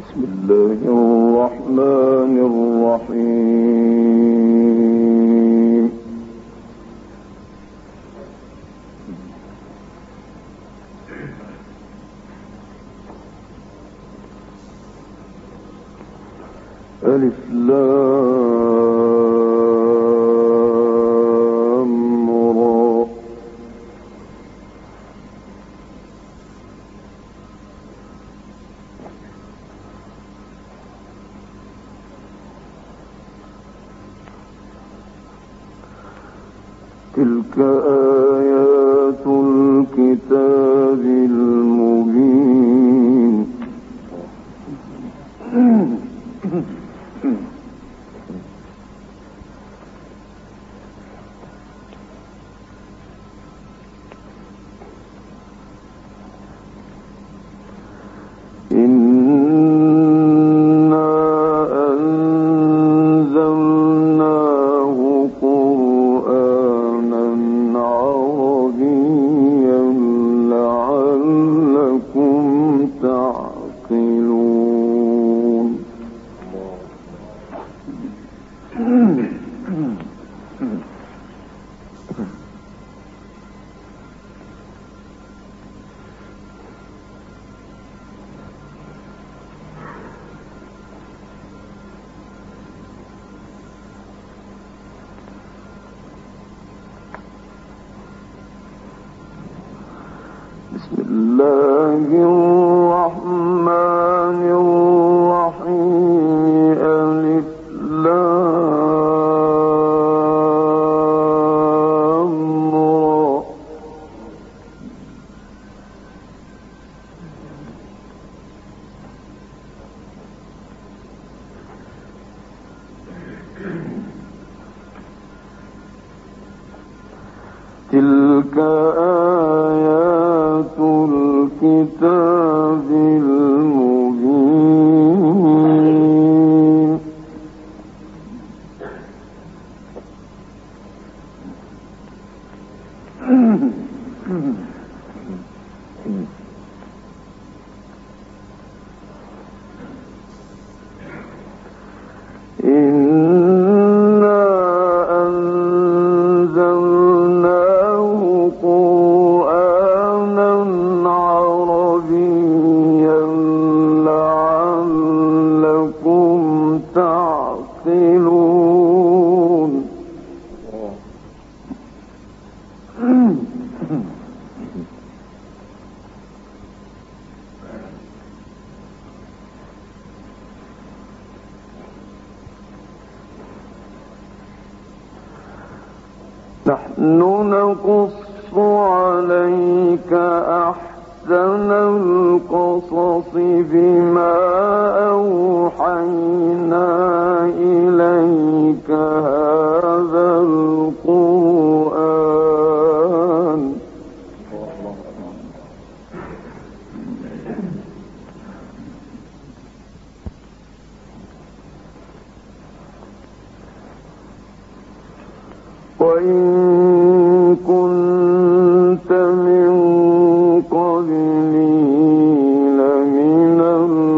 بسم الله الرحمن الرحيم. ألف لام را تلك آيات الكتاب المبين. بسم الله الرحمن الرحيم. ألف لام را تلك آيات الكتاب المبين. نحن نقص عليك أحسن القصص بما أوحينا إليك هذا القرآن وإن كنت من قبله لمن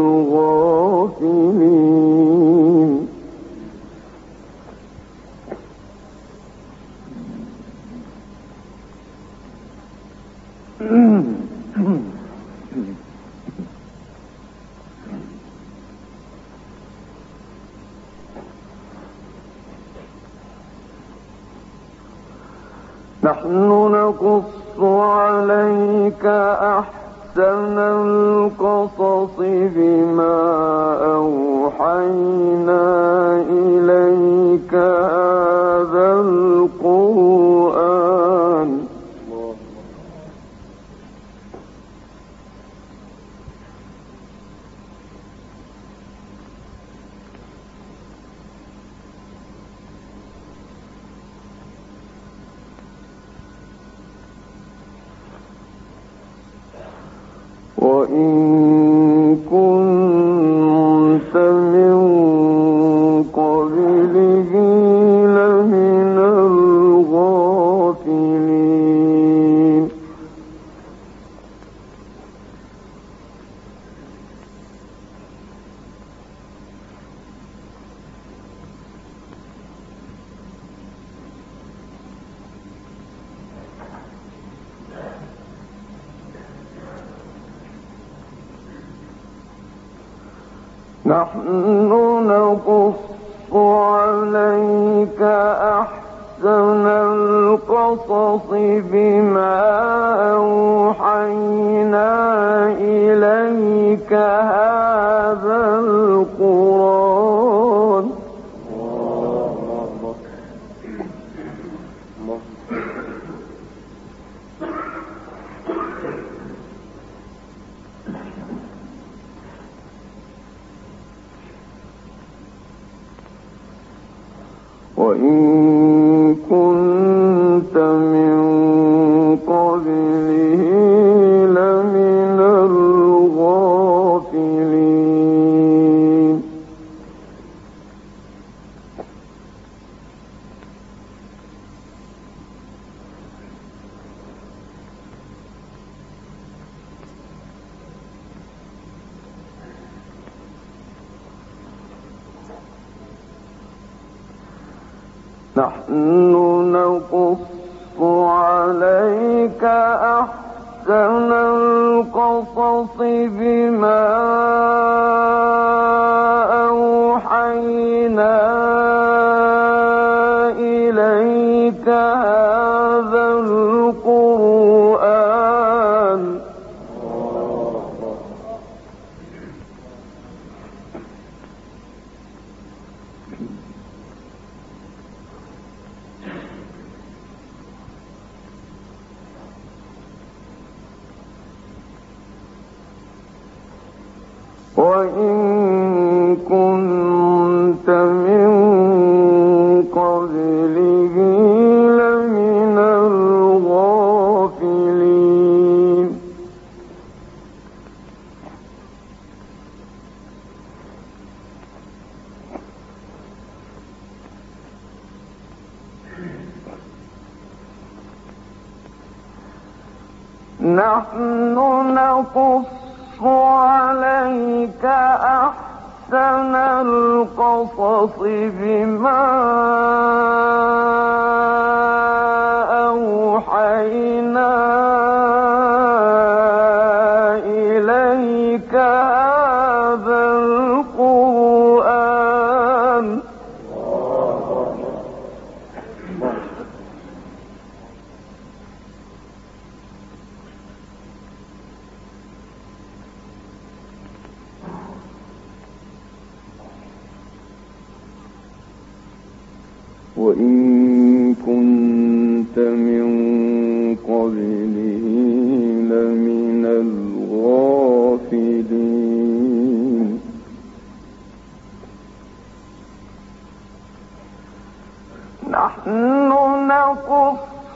الغافلين. نحن نقص عليك أحسن القصص بما أوحينا إليك هذا القرآن وإن كنت من قبله لمن نحن نقص عليك أحسن القصص بما أوحينا إليك هذا القرآن وإن كنت من قبله لمن الغافلين نحن نقص عليك أحسن القصص بما أوحينا إليك هذا القرآن وإن كنت من قبله لمن الغافلين نحن نقص عليك أحسن القصص بما أوحينا إليك هذا القرآن وإن كنت من قبله لمن الغافلين نحن نقص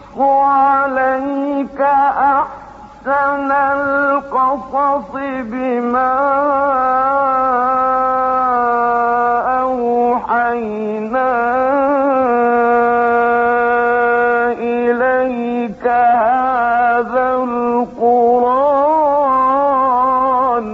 عليك أحسن القصص بما أوحينا إليك هذا القرآن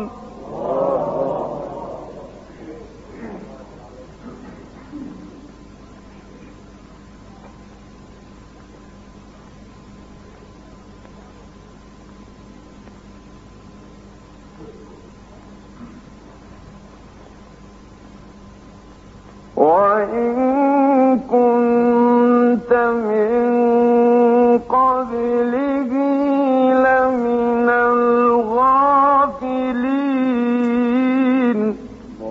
وإن كنت من قبله لمن الغافلين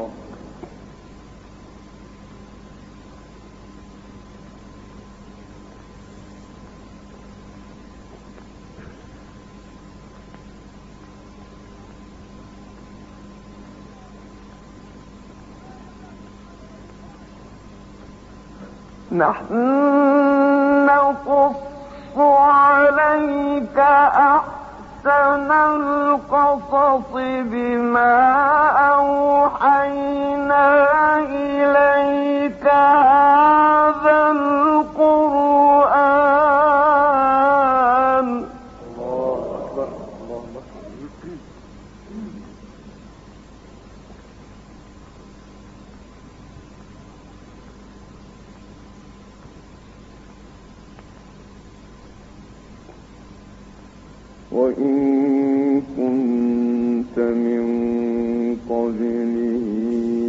نحن نقص عليك أحسن القصص بما أوحينا إليك هذا القرآن وإن كنت من قبله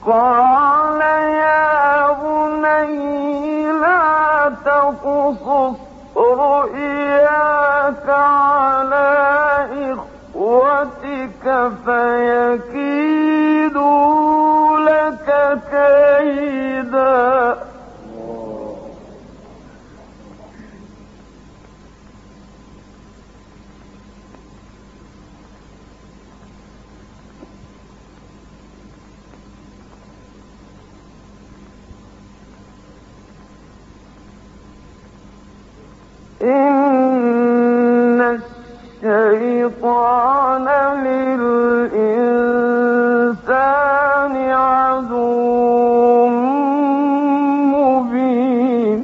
قال يا بني لا تقصص رؤياك على إخوتك فيكيدوا لك كيدا إن الشيطان للإنسان عدو مبين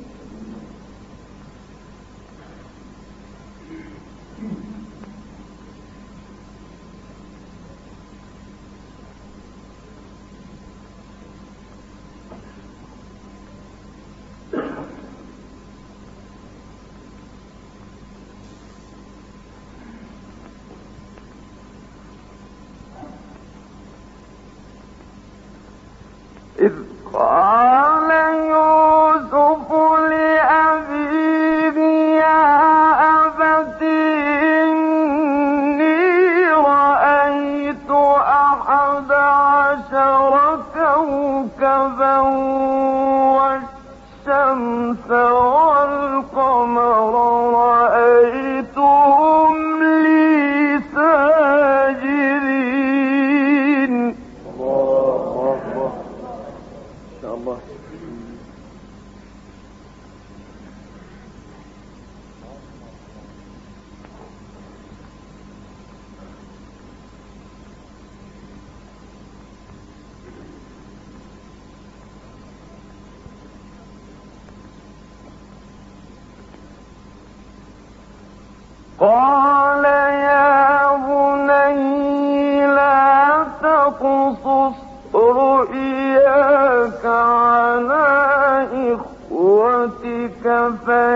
إذ قال يوسف لأبيه يا أبت إني رأيت 11 كوكبا والشمس والقمر رأيتهم لي ساجدين. الله قال يا بني لا تقصص رؤياك على إخوتك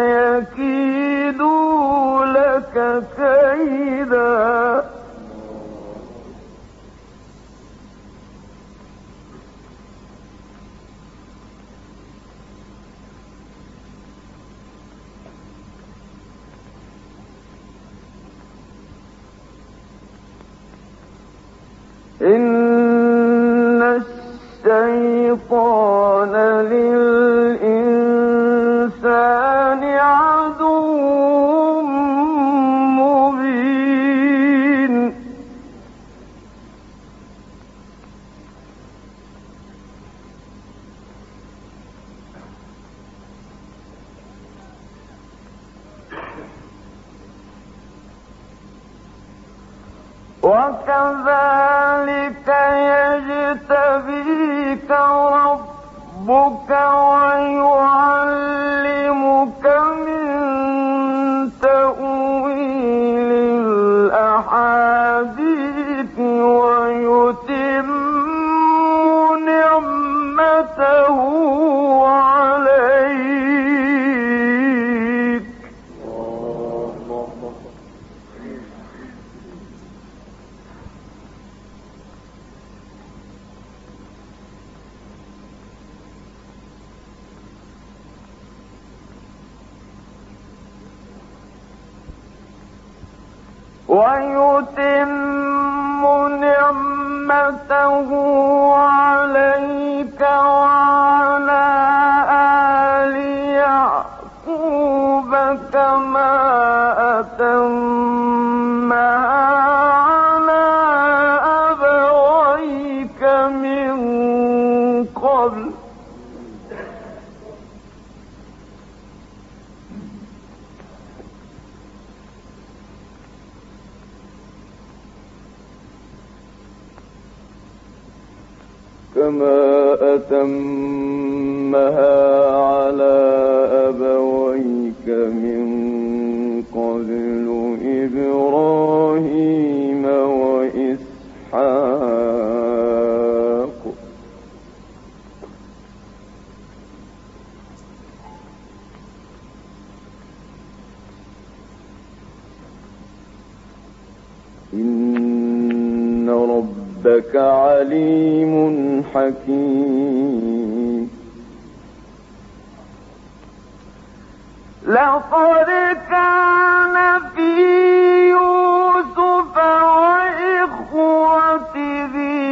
فيكيدوا لك كيدا إن الشيطان للإنسان عدو مبين وكذلك يجتبيك ربك ويعلمك من تأويل الأحاديث ويتم نعمته عليك ويتم نعمته عليك وعلى آل يعقوب كما أتمها على أبويك من قبل كما أتمها على أبويك من قبل إبراهيم وإسحاق إن ربك ربك عليم حكيم. لقد كان في يوسف وإخوته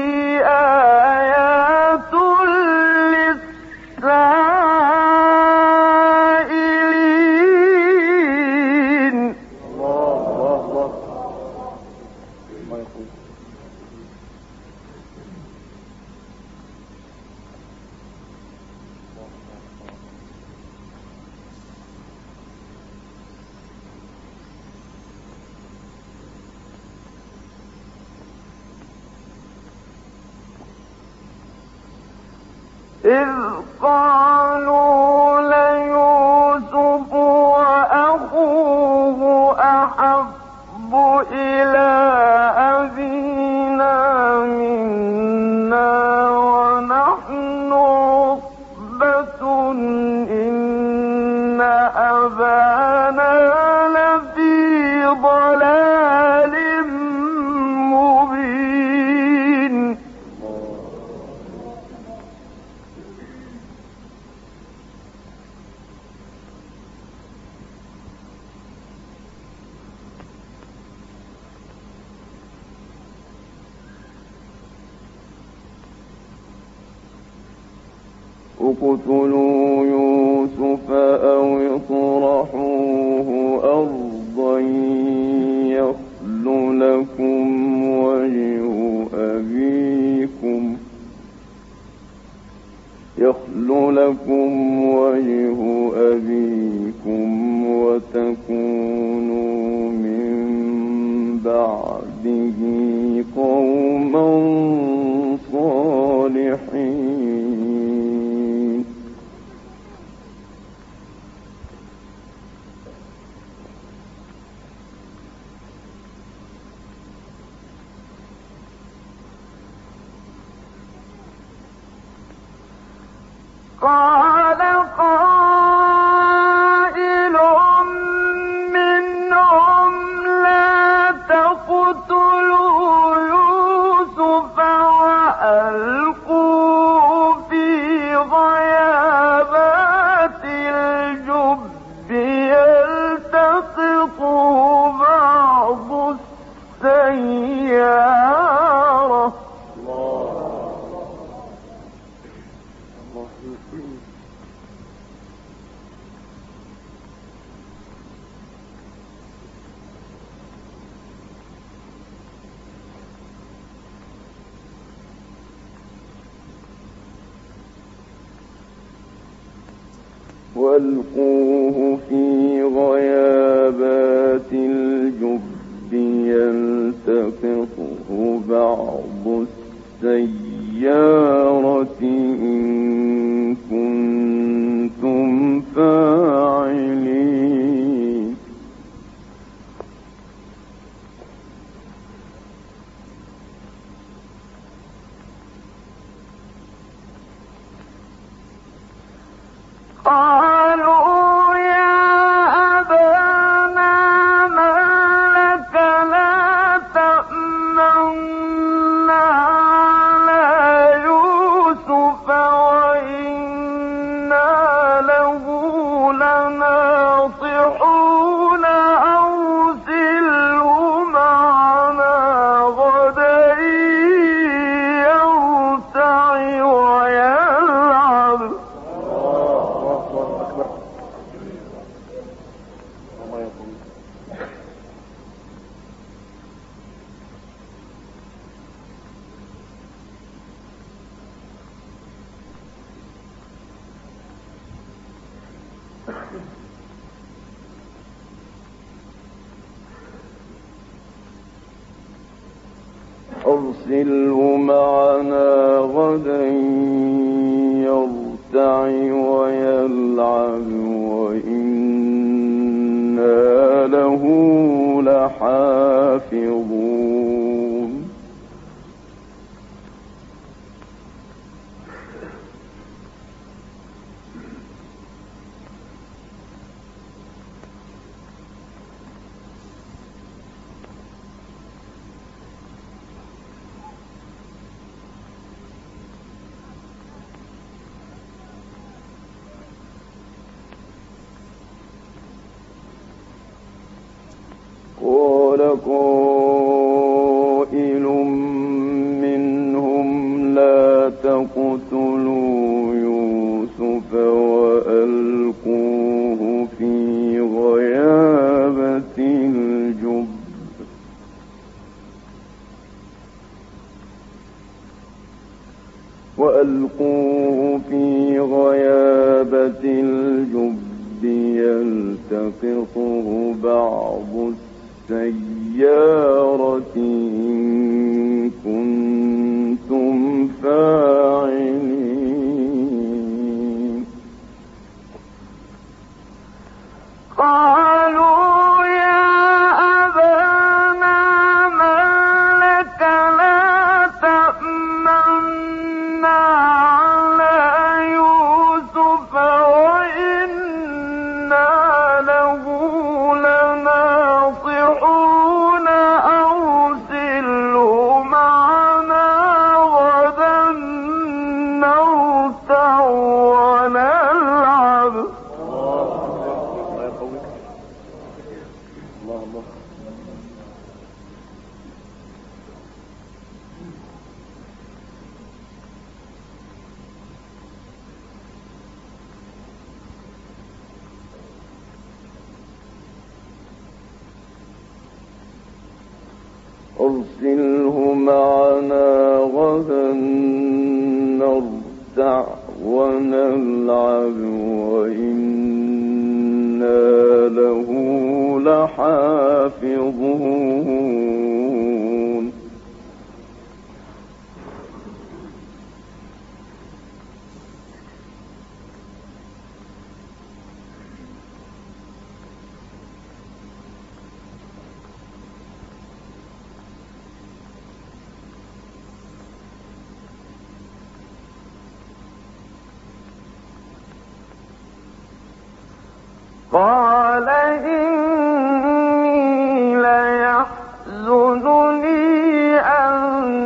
آيات للسائلين. إذ قالوا ليوسف وأخوه أحب إلى أبينا منا ونحن عصبة إن أبانا لفي ضلال مبين. اقتلوا يوسف أو اطرحوه أرضا يخل لكم وجه أبيكم وتكونوا من بعده قوما صالحين. قال قائل منهم لا تقتلوا يوسف وألقوه في غيابات الجب يلتقطه بعض السيارة. وألقوه في غيابات الجب يلتقطه بعض السيارة إن كنتم فاعلين. قالوا يا أبانا ما لك لا تأمنا على يوسف وإنا له لناصحون أرسله معنا غدا يرتع ويلعب. أرسله معنا غدا يرتع ويلعب وإنا له لحافظون. قائل منهم لا تقتلوا يوسف وألقوه في غيابة الجب يلتقطه بعض السيارة إن كنتم فاعلين. قالوا يا أبانا ما لك لا تأمنا على يوسف وإنا له لناصحون أرسله معنا غدا نرتع ونلعب. أرسله معنا غدا نرتع ونلعب وإنا له لحافظون. قال إني ليحزنني أن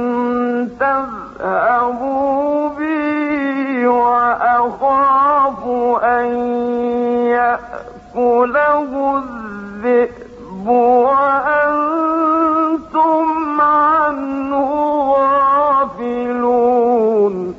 تذهبوا بي وأخاف أن يأكله الذئب وأنتم عنه غافلون.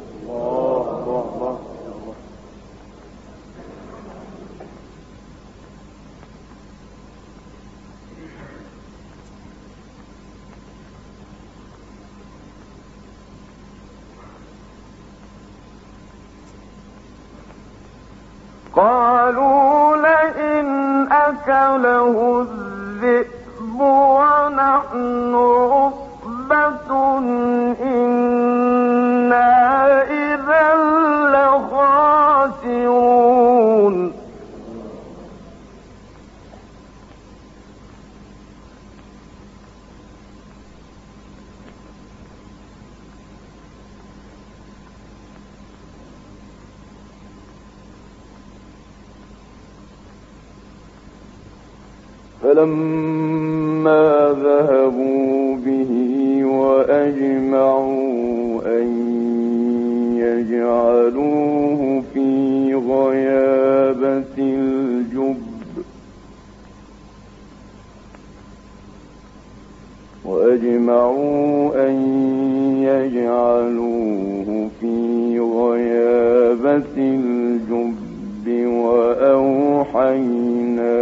قالوا لئن أكله الذئب ونحن عصبة إنا إذا لخاسرون. فلما ذهبوا به وأجمعوا أن يجعلوه في غيابة الجب وأوحينا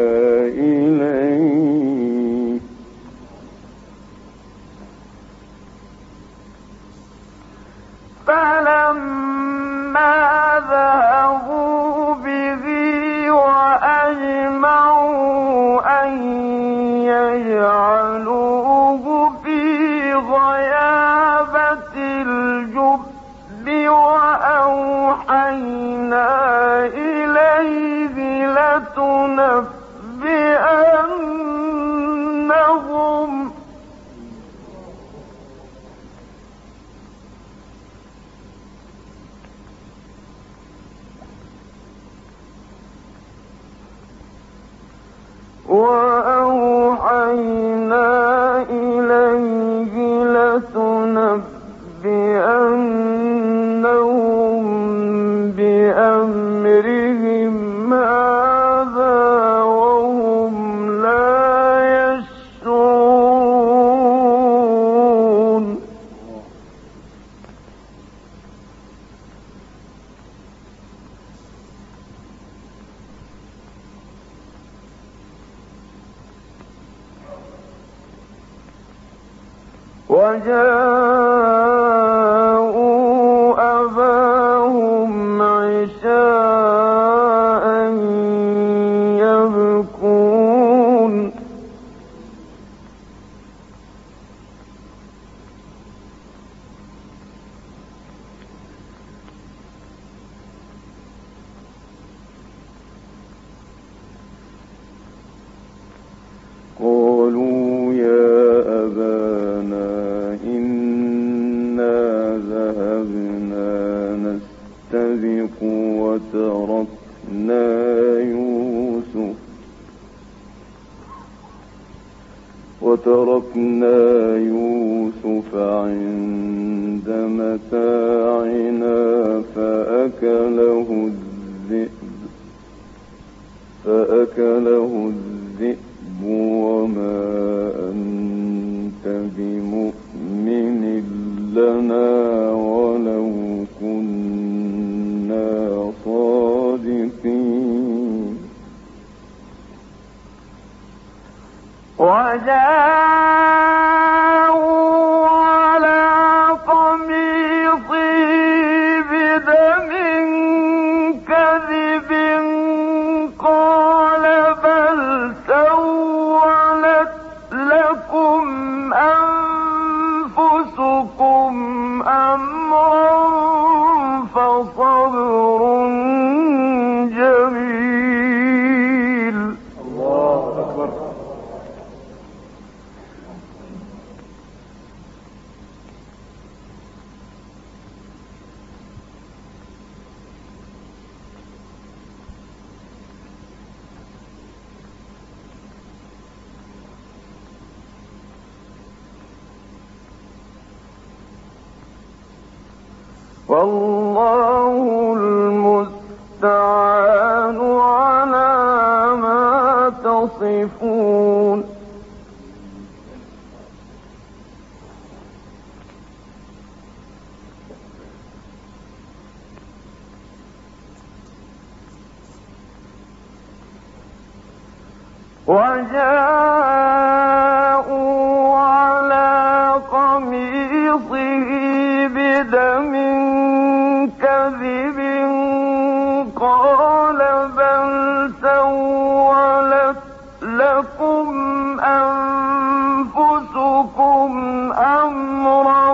إليه فلما ذهبوا به وأجمعوا أن يجعلوه في غيابة الجب وأوحينا إليه لتنبئنهم بأمرهم هذا وهم لا يشعرون. أباهم عشاء يبكون قالوا يا أبانا إنا ذهبنا نستبق وتركنا يوسف عند متاعنا فأكله الذئب وما أنت بمؤمن لنا ولو كنا صادقين وجاءوا على قميصه بدم كذب قال بل سولت لكم أنفسكم أمرا فصبر جميل. الله أكبر. والله المستعان على ما تصفون. وجاءوا على قميصه بدم كذب قال بل سولت لكم أنفسكم أمرا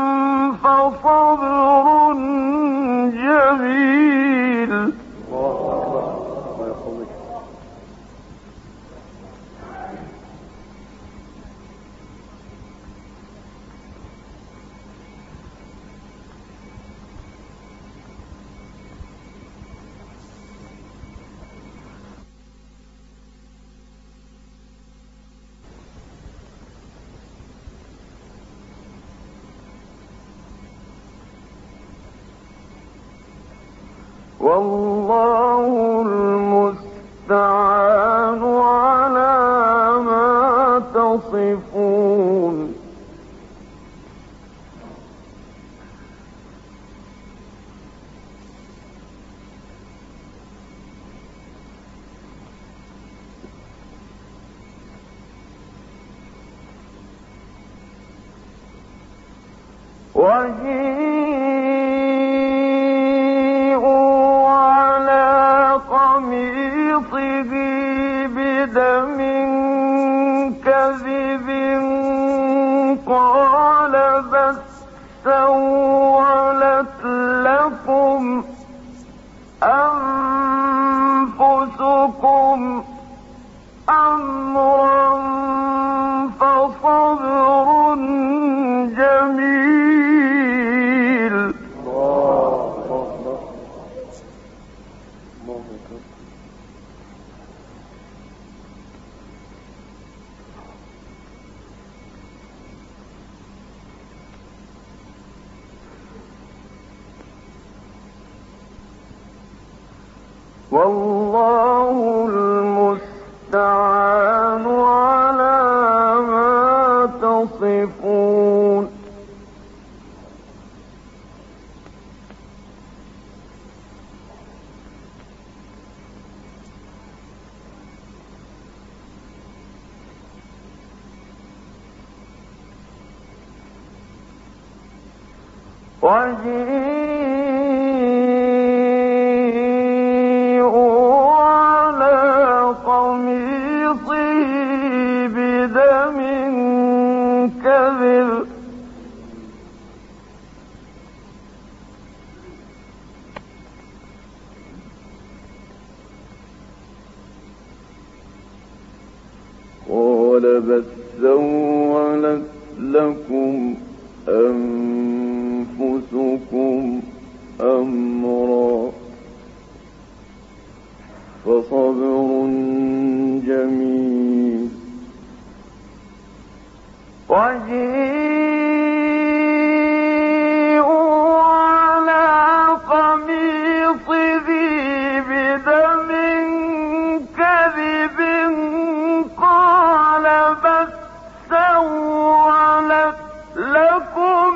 فصبر جميل. والله المستعان على ما تصفون. وجيءوا على قميصه بدم كذب قال بل سولت لكم أنفسكم أمرا فصبر جميل. والله المستعان على ما تصفون. وجيءوا على قميصه بدم كذب قال بل سولت لكم أنفسكم أمرا فصبر جميل وجيءوا على قميصه بدم كذب قال بل سولت لكم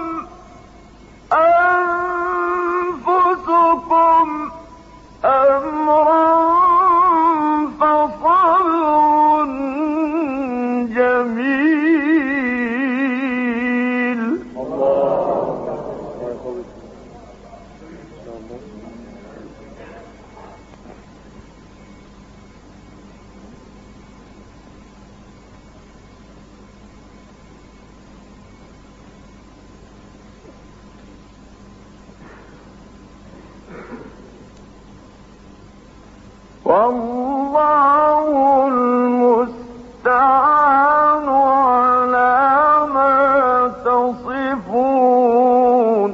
أنفسكم أمرا فصبر جميل. والله المستعان على ما تصفون.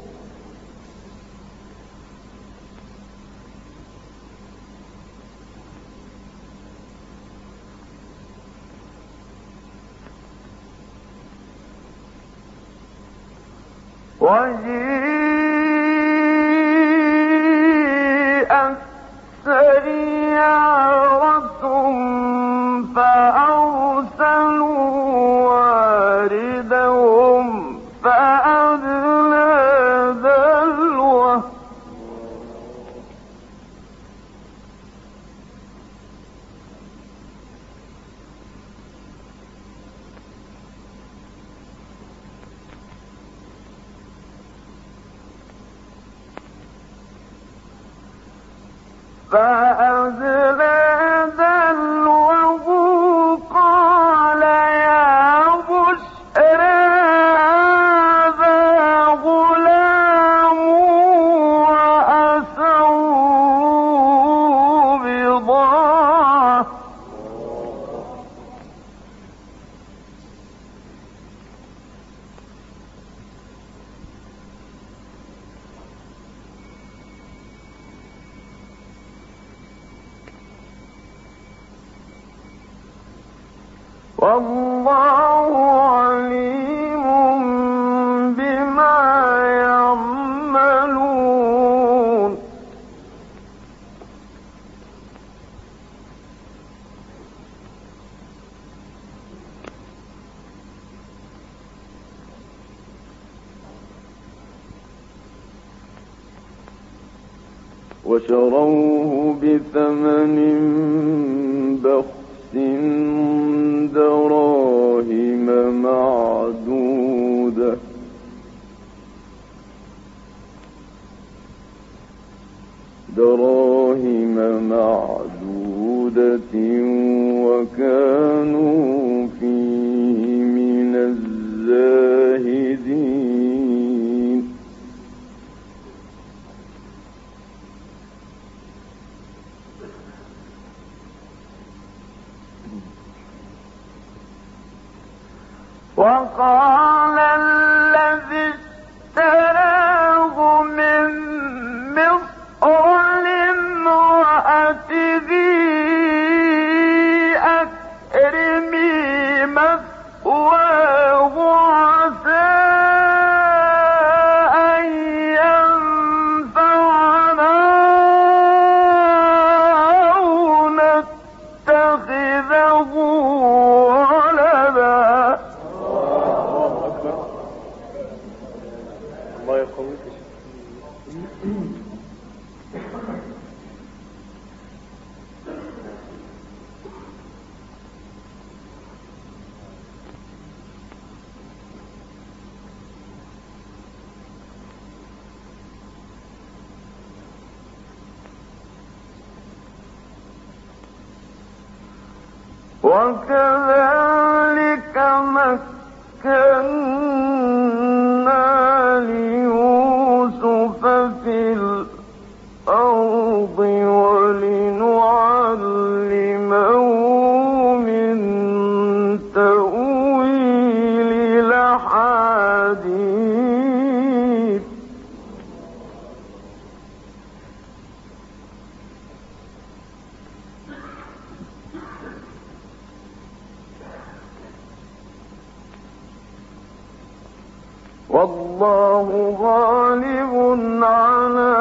وجيءت سيارة فأرسلوا واردهم فأدلى دلوه قال يا بشرى هذا غلام وأسروا بضاعة والله عليم بما يعملون. وشروه بثمن بخس دراهم معدودة وكانوا فيه من الزاهدين. وقال الذي اشتراه من مصر لامرأته أكرمي مثواه عسى أن ينفعنا أو نتخذه ولدا. وكذلك مكنا ليوسف في الأرض ولنعلمه من تأويل الأحاديث والله غالب على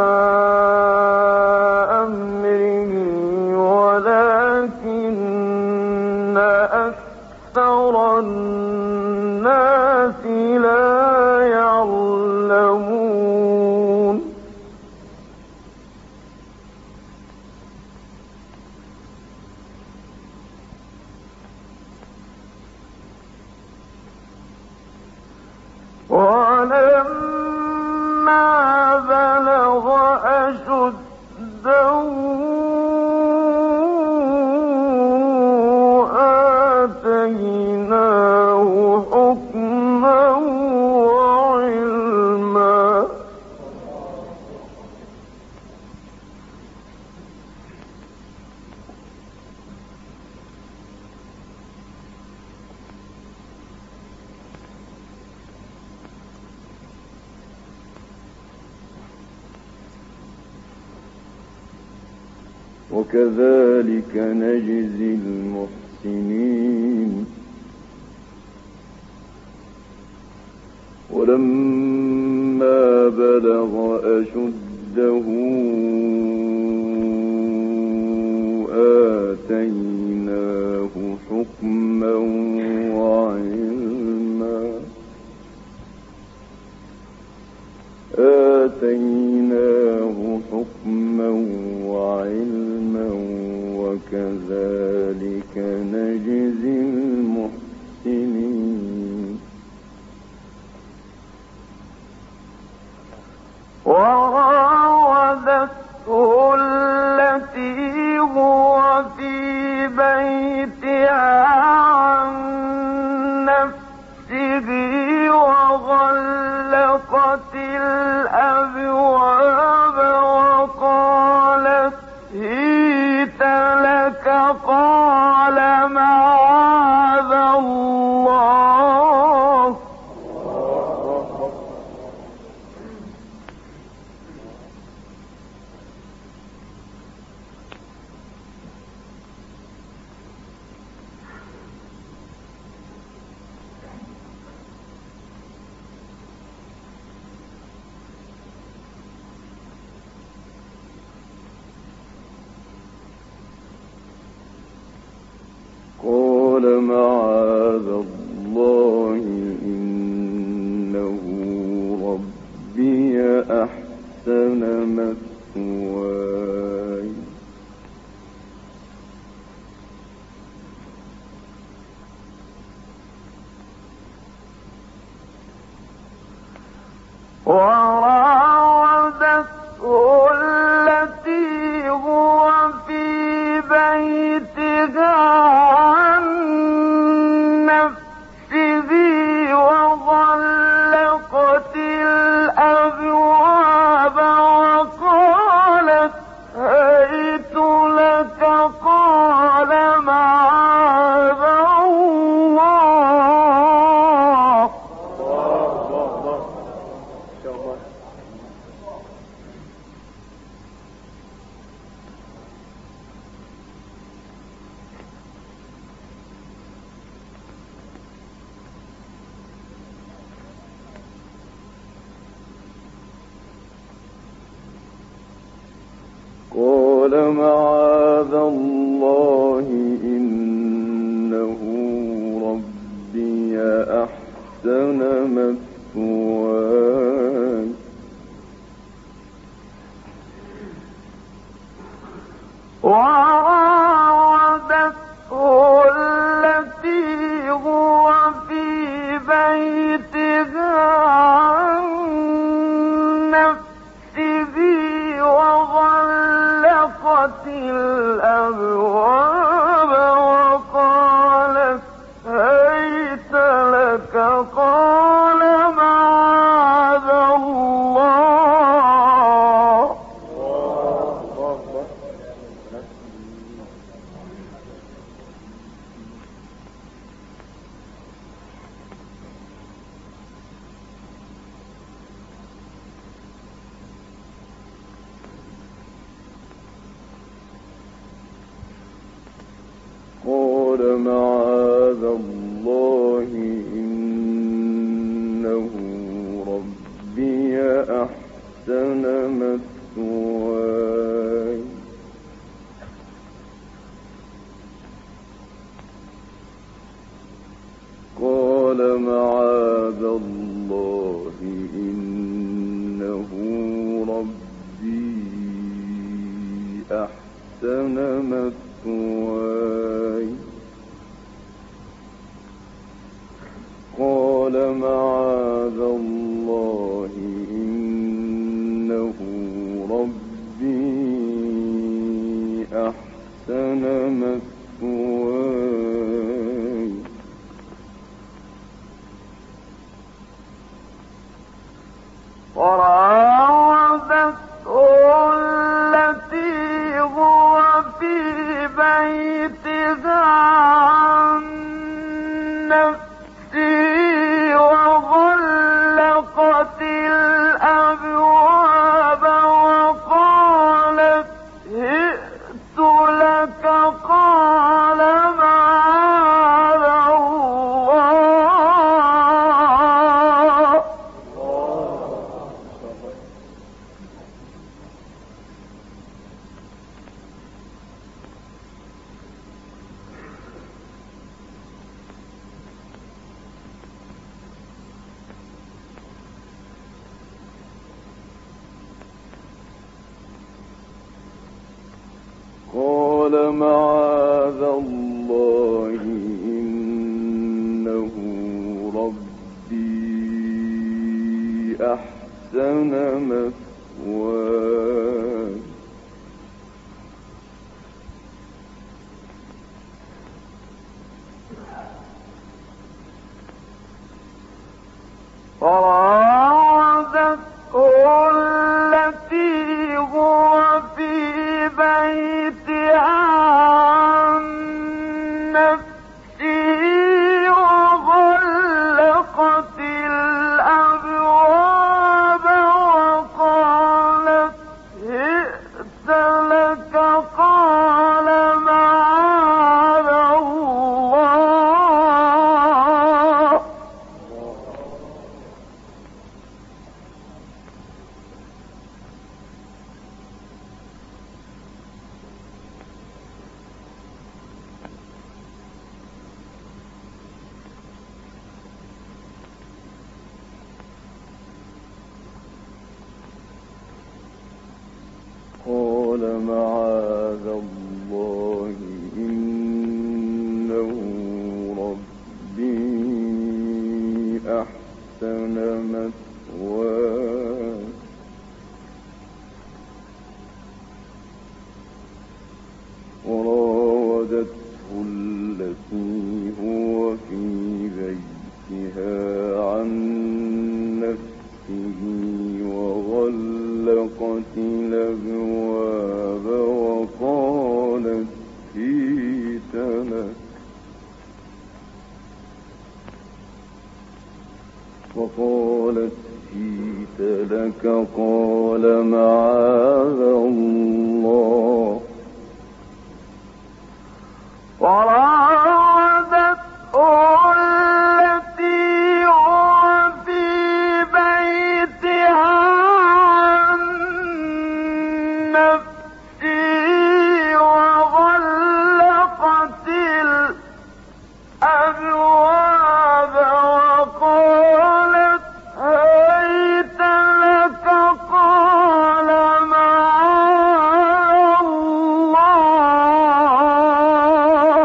أمره ولكن أكثر الناس لا يعلمون ولما بلغ أشده آتيناه حكما وعلما وكذلك نجزي المحسنين ولما بلغ أشده آتيناه حكما وعلما وكذلك نجزي المحسنين وراودته التي هو في بيتها عن نفسه وغلقت الأبواب وقالت هيت لك قال معاذ الله قال معاذ الله إنه ربي أحسن مثواي وراودته التي هو في بيتها عن نفسه وغلقت الأبواب وقالت هيت لك قال معاذ الله قال معاذ الله إنه ربي أحسن مثواي وراودته التي هو في بيتها عن نفسه وغلقت الأبواب قال معاذ الله إنه ربي أحسن مثواي قال معاذ الله إنه ربي أحسن مثواي قال معاذ الله إنه ربي أحسن مثواي وراودته التي هو في بيتها عن نفسه وغلقت الأبواب وقالت هئت لك قال معاذ الله قال معاذ الله إنه ربي أحسن مثواي وراودته التي هو في بيتها عن نفسه وغلقت الأبواب وقالت هئت لك قال معاذ الله قال معاذ الله إنه ربي أحسن مثواي وراودته التي هو في بيتها عن نفسه وغلقت الأبواب وقالت هيت لك قال معاذ الله وراودته التي هو في بيتها عن نفسه وغلقت الأبواب وقالت هيت لك قال معاذ الله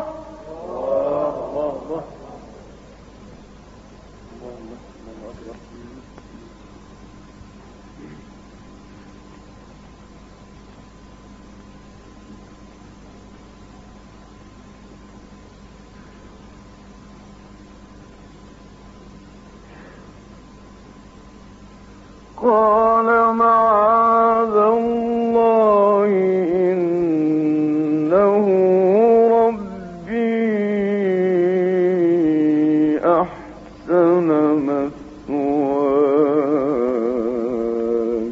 قال معاذ الله إنه ربي أحسن مثواي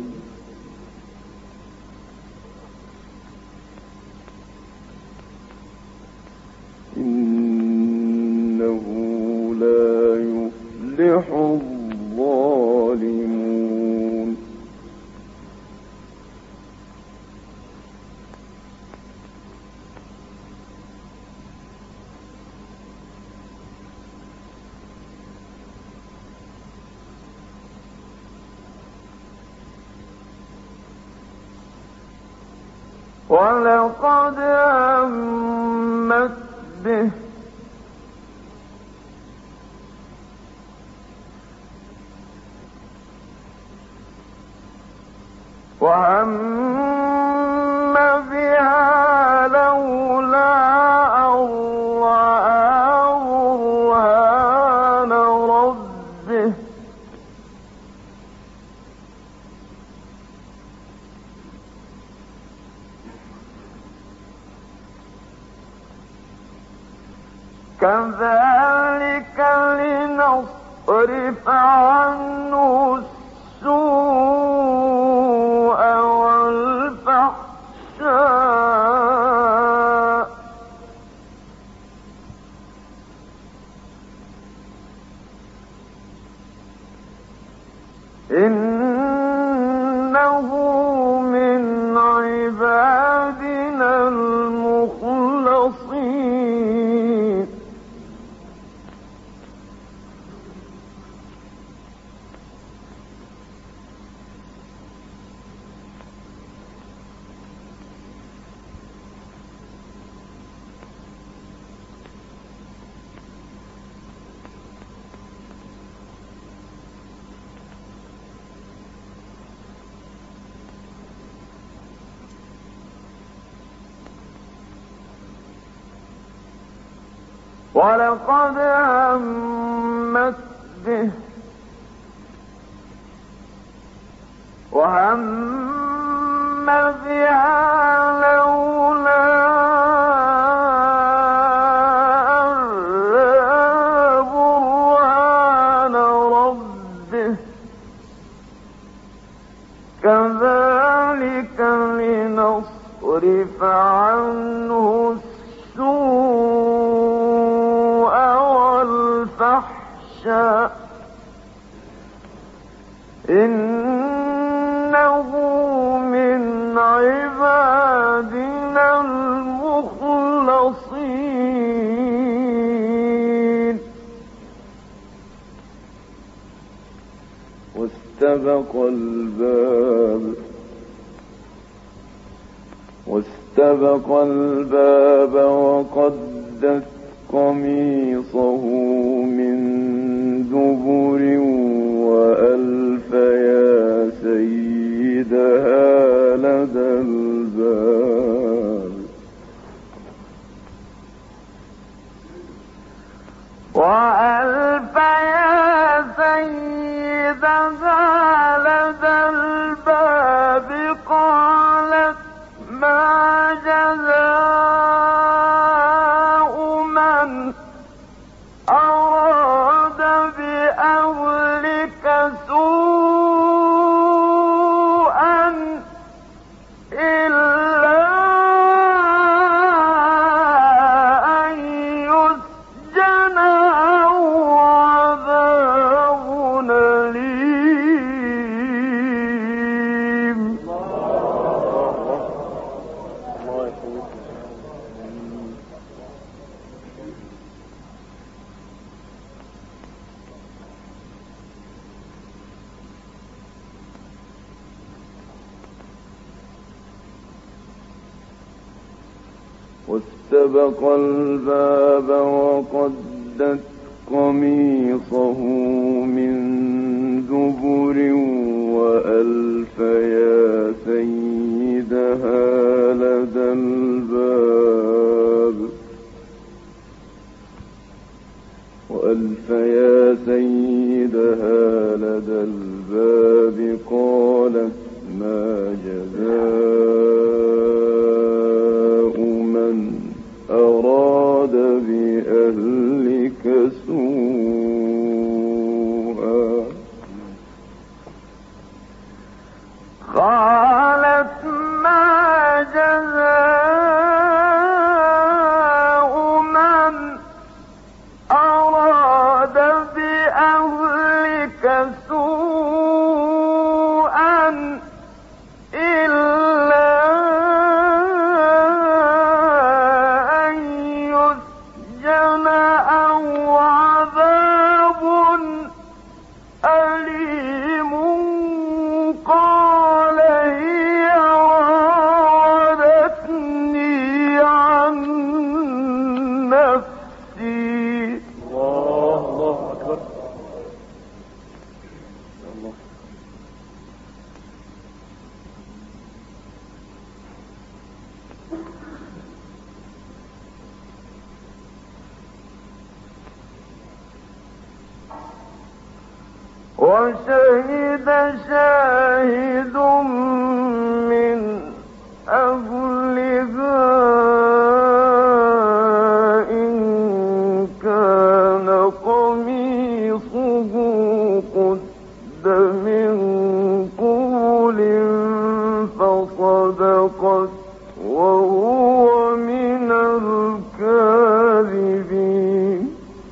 إنه يفلح الظالمون. ولقد همت به وهم بها لولا أن رأى برهان ربه كذلك لنصرف عنه السوء والفحشاء إنه من عبادنا المخلصين. ولقد همت به وهم بها لولا أن رأى برهان ربه كذلك لنصرف عنه السوء والفحشاء إنه من عبادنا المخلصين. واستبق الباب وقدت قميصه من دبر وألف يا سيدها لدى الباب وألف يا سيدها لدى الباب قالت ما جزاء من أراد بأهلك سوءا إلا أن يسجن أو عذاب أليم. واستبق الباب وقدت قميصه من دبر وألف يا سيدها لدى الباب قالت ما جزاء من أراد بأهلك سوءا قالت ما جزاء وشهد شاهد من أهلها إن كان قميصه قد من قبل فصدقت وهو من الكاذبين.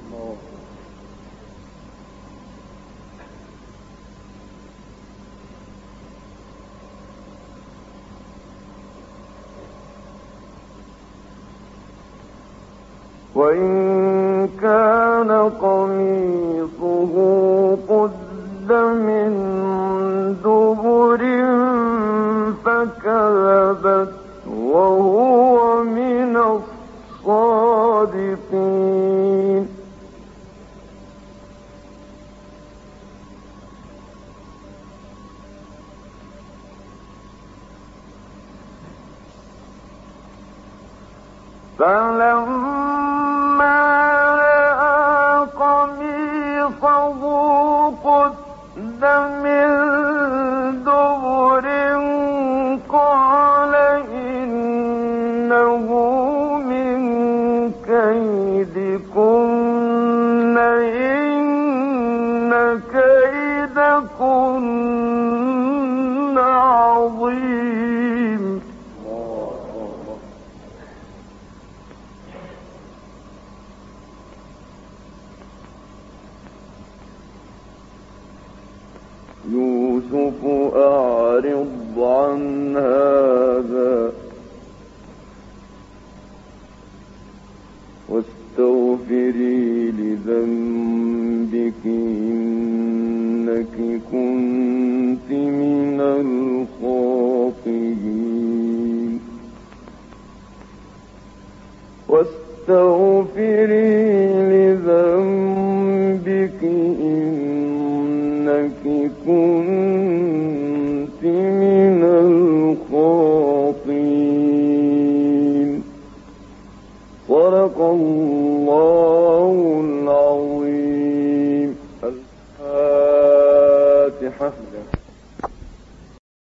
وإن كان قميصه قد من دبر فكذبت وهو من الصادقين. فلما رأى قميصه قد من دبر قال إنه من كيدكن إن كيدكن عظيم. يوسف أعرض عن هذا واستغفري لذنبك إنك كنت من الخاطئين. واستغفري